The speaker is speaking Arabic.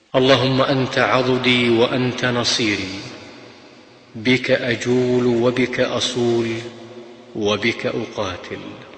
اللهم أنت عضدي وأنت نصيري، بك أجول وبك أصول وبك أقاتل.